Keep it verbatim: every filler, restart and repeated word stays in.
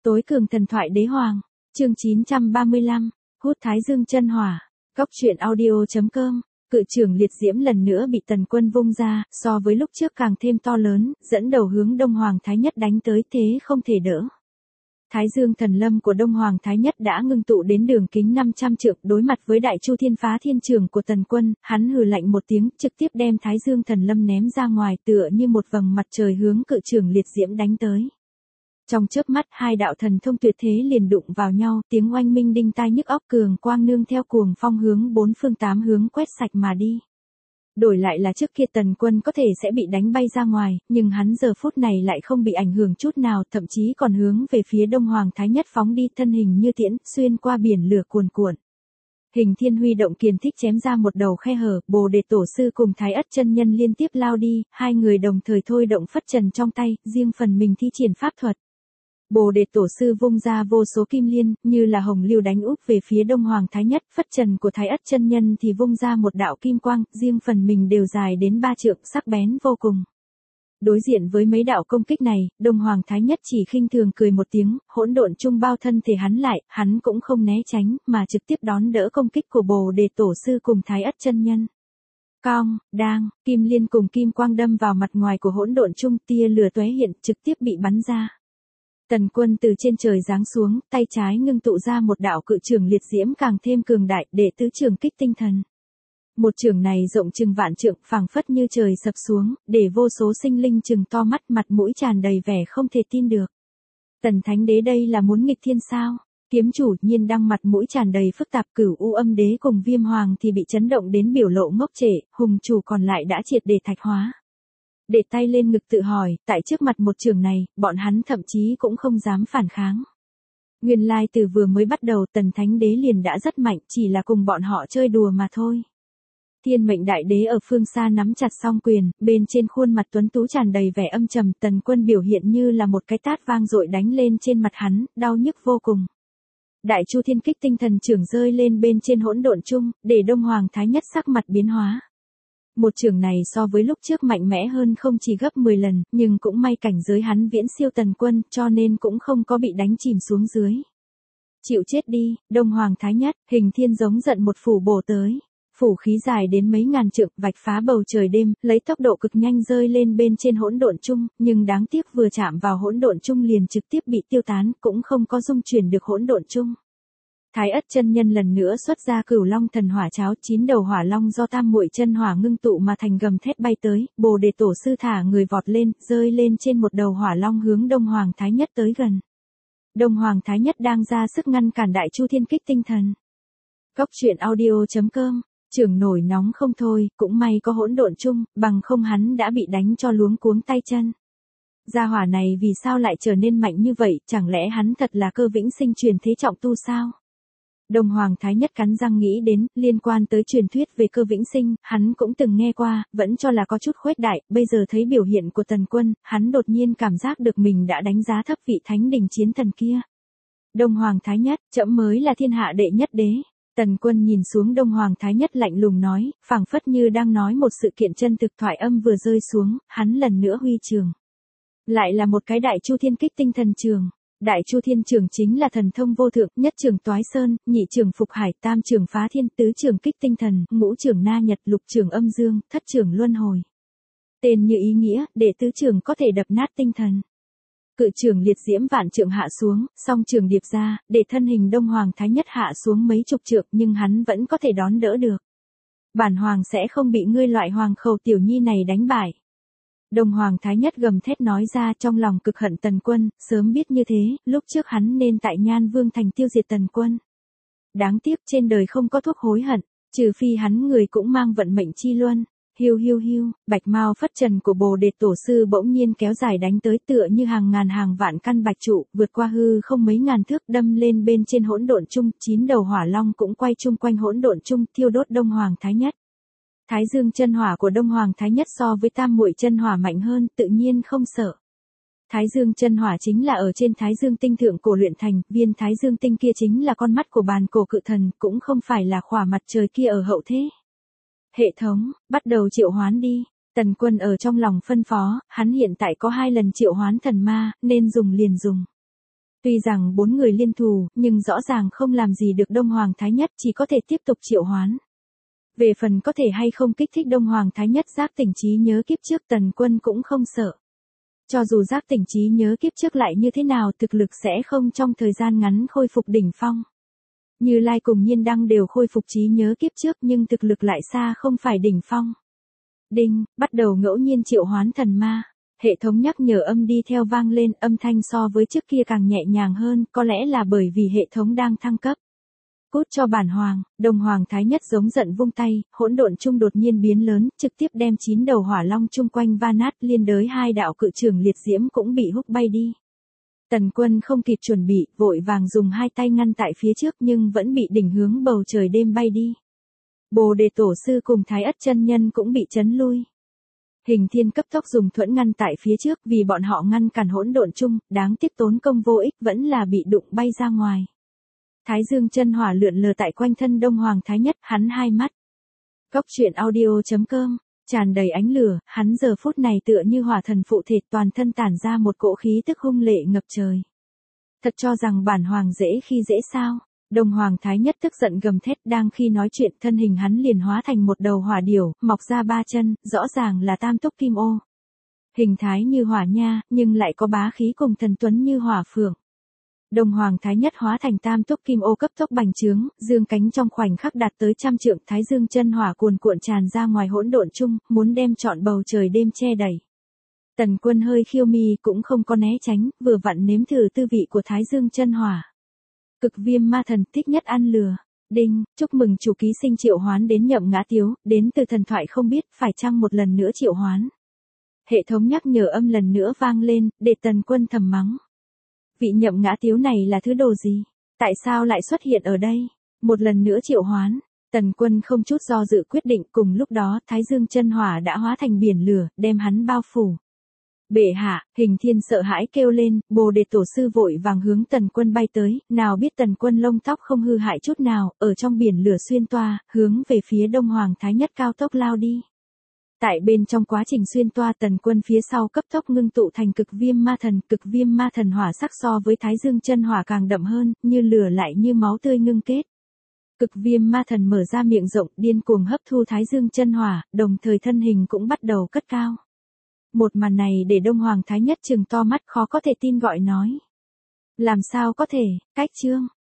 Tối cường thần thoại đế hoàng, chương chín trăm ba mươi lăm, hút thái dương chân hỏa, góc truyện audio chấm com. Cự trưởng liệt diễm lần nữa bị Tần Quân vung ra, so với lúc trước càng thêm to lớn, dẫn đầu hướng Đông Hoàng Thái Nhất đánh tới, thế không thể đỡ. Thái dương thần lâm của Đông Hoàng Thái Nhất đã ngưng tụ đến đường kính năm trăm trượng, đối mặt với đại chu thiên phá thiên trường của Tần Quân, hắn hừ lạnh một tiếng, trực tiếp đem thái dương thần lâm ném ra ngoài, tựa như một vầng mặt trời hướng cự trưởng liệt diễm đánh tới. Trong chớp mắt, hai đạo thần thông tuyệt thế liền đụng vào nhau, tiếng oanh minh đinh tai nhức óc, cường quang nương theo cuồng phong hướng bốn phương tám hướng quét sạch mà đi. Đổi lại là trước kia Tần Quân có thể sẽ bị đánh bay ra ngoài, nhưng hắn giờ phút này lại không bị ảnh hưởng chút nào, thậm chí còn hướng về phía Đông Hoàng Thái Nhất phóng đi, thân hình như tiễn, xuyên qua biển lửa cuồn cuộn. Hình Thiên huy động kiền thích chém ra một đầu khe hở, Bồ Đề Tổ sư cùng Thái Ất chân nhân liên tiếp lao đi, hai người đồng thời thôi động phất trần trong tay, riêng phần mình thi triển pháp thuật. Bồ Đề Tổ sư vung ra vô số kim liên, như là hồng lưu đánh úp về phía Đông Hoàng Thái Nhất, phất trần của Thái Ất chân nhân thì vung ra một đạo kim quang, riêng phần mình đều dài đến ba trượng, sắc bén vô cùng. Đối diện với mấy đạo công kích này, Đông Hoàng Thái Nhất chỉ khinh thường cười một tiếng, hỗn độn trung bao thân thể hắn lại, hắn cũng không né tránh, mà trực tiếp đón đỡ công kích của Bồ Đề Tổ sư cùng Thái Ất chân nhân. Cong, đang, kim liên cùng kim quang đâm vào mặt ngoài của hỗn độn trung, tia lửa tóe hiện, trực tiếp bị bắn ra. Tần Quân từ trên trời giáng xuống, tay trái ngưng tụ ra một đạo cự trường liệt diễm càng thêm cường đại, để tứ trường kích tinh thần. Một trường này rộng chừng vạn trượng, phảng phất như trời sập xuống, để vô số sinh linh chừng to mắt, mặt mũi tràn đầy vẻ không thể tin được. Tần Thánh Đế đây là muốn nghịch thiên sao? Kiếm chủ Nhiên Đăng mặt mũi tràn đầy phức tạp, Cửu U Âm Đế cùng Viêm Hoàng thì bị chấn động đến biểu lộ ngốc trệ, hùng chủ còn lại đã triệt để thạch hóa. Để tay lên ngực tự hỏi, tại trước mặt một trường này, bọn hắn thậm chí cũng không dám phản kháng. Nguyên lai từ vừa mới bắt đầu Tần Thánh Đế liền đã rất mạnh, chỉ là cùng bọn họ chơi đùa mà thôi. Thiên Mệnh Đại Đế ở phương xa nắm chặt song quyền, bên trên khuôn mặt tuấn tú tràn đầy vẻ âm trầm, Tần Quân biểu hiện như là một cái tát vang dội đánh lên trên mặt hắn, đau nhức vô cùng. Đại Chu Thiên Kích tinh thần trưởng rơi lên bên trên hỗn độn chung, để Đông Hoàng Thái Nhất sắc mặt biến hóa. Một trường này so với lúc trước mạnh mẽ hơn không chỉ gấp mười lần, nhưng cũng may cảnh giới hắn viễn siêu Tần Quân, cho nên cũng không có bị đánh chìm xuống dưới. Chịu chết đi, Đông Hoàng Thái Nhất, Hình Thiên giống giận một phủ bổ tới. Phủ khí dài đến mấy ngàn trượng, vạch phá bầu trời đêm, lấy tốc độ cực nhanh rơi lên bên trên hỗn độn chung, nhưng đáng tiếc vừa chạm vào hỗn độn chung liền trực tiếp bị tiêu tán, cũng không có dung chuyển được hỗn độn chung. Thái Ất chân nhân lần nữa xuất ra Cửu Long thần hỏa cháo, chín đầu hỏa long do tam muội chân hỏa ngưng tụ mà thành gầm thét bay tới, Bồ Đề Tổ sư thả người vọt lên, rơi lên trên một đầu hỏa long hướng Đông Hoàng Thái Nhất tới gần. Đông Hoàng Thái Nhất đang ra sức ngăn cản Đại Chu Thiên Kích tinh thần. Góc truyện audio chấm com, trường nổi nóng không thôi, cũng may có hỗn độn chung, bằng không hắn đã bị đánh cho luống cuống tay chân. Gia hỏa này vì sao lại trở nên mạnh như vậy, chẳng lẽ hắn thật là Cơ Vĩnh Sinh truyền thế trọng tu sao? Đông Hoàng Thái Nhất cắn răng nghĩ đến, liên quan tới truyền thuyết về Cơ Vĩnh Sinh, hắn cũng từng nghe qua, vẫn cho là có chút khuếch đại, bây giờ thấy biểu hiện của Tần Quân, hắn đột nhiên cảm giác được mình đã đánh giá thấp vị thánh đình chiến thần kia. Đông Hoàng Thái Nhất, trẫm mới là thiên hạ đệ nhất đế. Tần Quân nhìn xuống Đông Hoàng Thái Nhất lạnh lùng nói, phảng phất như đang nói một sự kiện chân thực, thoại âm vừa rơi xuống, hắn lần nữa huy trường. Lại là một cái Đại Chu Thiên Kích tinh thần trường. Đại Chu Thiên Trường chính là thần thông vô thượng, nhất trường toái sơn, nhị trường phục hải, tam trường phá thiên, tứ trường kích tinh thần, ngũ trường na nhật, lục trường âm dương, thất trường luân hồi. Tên như ý nghĩa, để tứ trường có thể đập nát tinh thần. Cự trường liệt diễm vạn trượng hạ xuống, song trường điệp ra, để thân hình Đông Hoàng Thái Nhất hạ xuống mấy chục trượng, nhưng hắn vẫn có thể đón đỡ được. Bản hoàng sẽ không bị ngươi loại hoàng khẩu tiểu nhi này đánh bại. Đông Hoàng Thái Nhất gầm thét nói ra, trong lòng cực hận Tần Quân, sớm biết như thế, lúc trước hắn nên tại Nhan Vương thành tiêu diệt Tần Quân. Đáng tiếc trên đời không có thuốc hối hận, trừ phi hắn người cũng mang vận mệnh chi luân. Hiu hiu hiu, bạch mao phất trần của Bồ Đề Tổ sư bỗng nhiên kéo dài đánh tới, tựa như hàng ngàn hàng vạn căn bạch trụ, vượt qua hư không mấy ngàn thước, đâm lên bên trên hỗn độn chung, chín đầu hỏa long cũng quay chung quanh hỗn độn chung, thiêu đốt Đông Hoàng Thái Nhất. Thái dương chân hỏa của Đông Hoàng Thái Nhất so với tam muội chân hỏa mạnh hơn, tự nhiên không sợ. Thái dương chân hỏa chính là ở trên Thái dương tinh thượng cổ luyện thành, viên Thái dương tinh kia chính là con mắt của bàn cổ cự thần, cũng không phải là khỏa mặt trời kia ở hậu thế. Hệ thống, bắt đầu triệu hoán đi. Tần Quân ở trong lòng phân phó, hắn hiện tại có hai lần triệu hoán thần ma, nên dùng liền dùng. Tuy rằng bốn người liên thủ, nhưng rõ ràng không làm gì được Đông Hoàng Thái Nhất, chỉ có thể tiếp tục triệu hoán. Về phần có thể hay không kích thích Đông Hoàng Thái Nhất giác tỉnh trí nhớ kiếp trước, Tần Quân cũng không sợ. Cho dù giác tỉnh trí nhớ kiếp trước lại như thế nào, thực lực sẽ không trong thời gian ngắn khôi phục đỉnh phong. Như Lai cùng Nhiên Đăng đều khôi phục trí nhớ kiếp trước nhưng thực lực lại xa không phải đỉnh phong. Đinh, bắt đầu ngẫu nhiên triệu hoán thần ma. Hệ thống nhắc nhở âm đi theo vang lên, âm thanh so với trước kia càng nhẹ nhàng hơn, có lẽ là bởi vì hệ thống đang thăng cấp. Cút cho bản hoàng. Đông Hoàng Thái Nhất giống giận vung tay, hỗn độn chung đột nhiên biến lớn, trực tiếp đem chín đầu hỏa long chung quanh va nát, liên đới hai đạo cự trưởng liệt diễm cũng bị húc bay đi. Tần Quân không kịp chuẩn bị, vội vàng dùng hai tay ngăn tại phía trước nhưng vẫn bị đỉnh hướng bầu trời đêm bay đi. Bồ Đề Tổ sư cùng Thái Ất chân nhân cũng bị chấn lui. Hình Thiên cấp tốc dùng thuẫn ngăn tại phía trước, vì bọn họ ngăn cản hỗn độn chung, đáng tiếc tốn công vô ích, vẫn là bị đụng bay ra ngoài. Thái Dương chân hỏa lượn lờ tại quanh thân Đông Hoàng Thái Nhất, hắn hai mắt. Cốc truyện audio chấm com, tràn đầy ánh lửa, hắn giờ phút này tựa như hỏa thần phụ thể, toàn thân tản ra một cỗ khí tức hung lệ ngập trời. Thật cho rằng bản hoàng dễ khi dễ sao? Đông Hoàng Thái Nhất tức giận gầm thét, đang khi nói chuyện thân hình hắn liền hóa thành một đầu hỏa điểu, mọc ra ba chân, rõ ràng là tam túc kim ô. Hình thái như hỏa nha, nhưng lại có bá khí cùng thần tuấn như hỏa phượng. Đông Hoàng Thái Nhất hóa thành tam túc kim ô cấp tốc bành trướng, dương cánh trong khoảnh khắc đạt tới trăm trượng, Thái Dương chân hỏa cuồn cuộn tràn ra ngoài hỗn độn chung, muốn đem trọn bầu trời đêm che đẩy. Tần Quân hơi khiêu mi cũng không có né tránh, vừa vặn nếm thử tư vị của Thái Dương chân hỏa. Cực Viêm Ma Thần thích nhất ăn lừa. Đinh, chúc mừng chủ ký sinh triệu hoán đến Nhậm Ngã Tiếu, đến từ thần thoại không biết phải chăng một lần nữa triệu hoán. Hệ thống nhắc nhở âm lần nữa vang lên, để Tần Quân thầm mắng. Vị Nhậm Ngã Tiếu này là thứ đồ gì? Tại sao lại xuất hiện ở đây? Một lần nữa triệu hoán. Tần Quân không chút do dự quyết định, cùng lúc đó Thái Dương chân hỏa đã hóa thành biển lửa, đem hắn bao phủ. Bệ hạ, Hình Thiên sợ hãi kêu lên, Bồ Đề Tổ sư vội vàng hướng Tần Quân bay tới, nào biết Tần Quân lông tóc không hư hại chút nào, ở trong biển lửa xuyên toa, hướng về phía Đông Hoàng Thái Nhất cao tốc lao đi. Tại bên trong quá trình xuyên toa, Tần Quân phía sau cấp tốc ngưng tụ thành Cực Viêm Ma Thần, Cực Viêm Ma Thần hỏa sắc so với Thái Dương chân hỏa càng đậm hơn, như lửa lại như máu tươi ngưng kết. Cực Viêm Ma Thần mở ra miệng rộng, điên cuồng hấp thu Thái Dương chân hỏa, đồng thời thân hình cũng bắt đầu cất cao. Một màn này để Đông Hoàng Thái Nhất trừng to mắt, khó có thể tin gọi nói. Làm sao có thể, cách chương,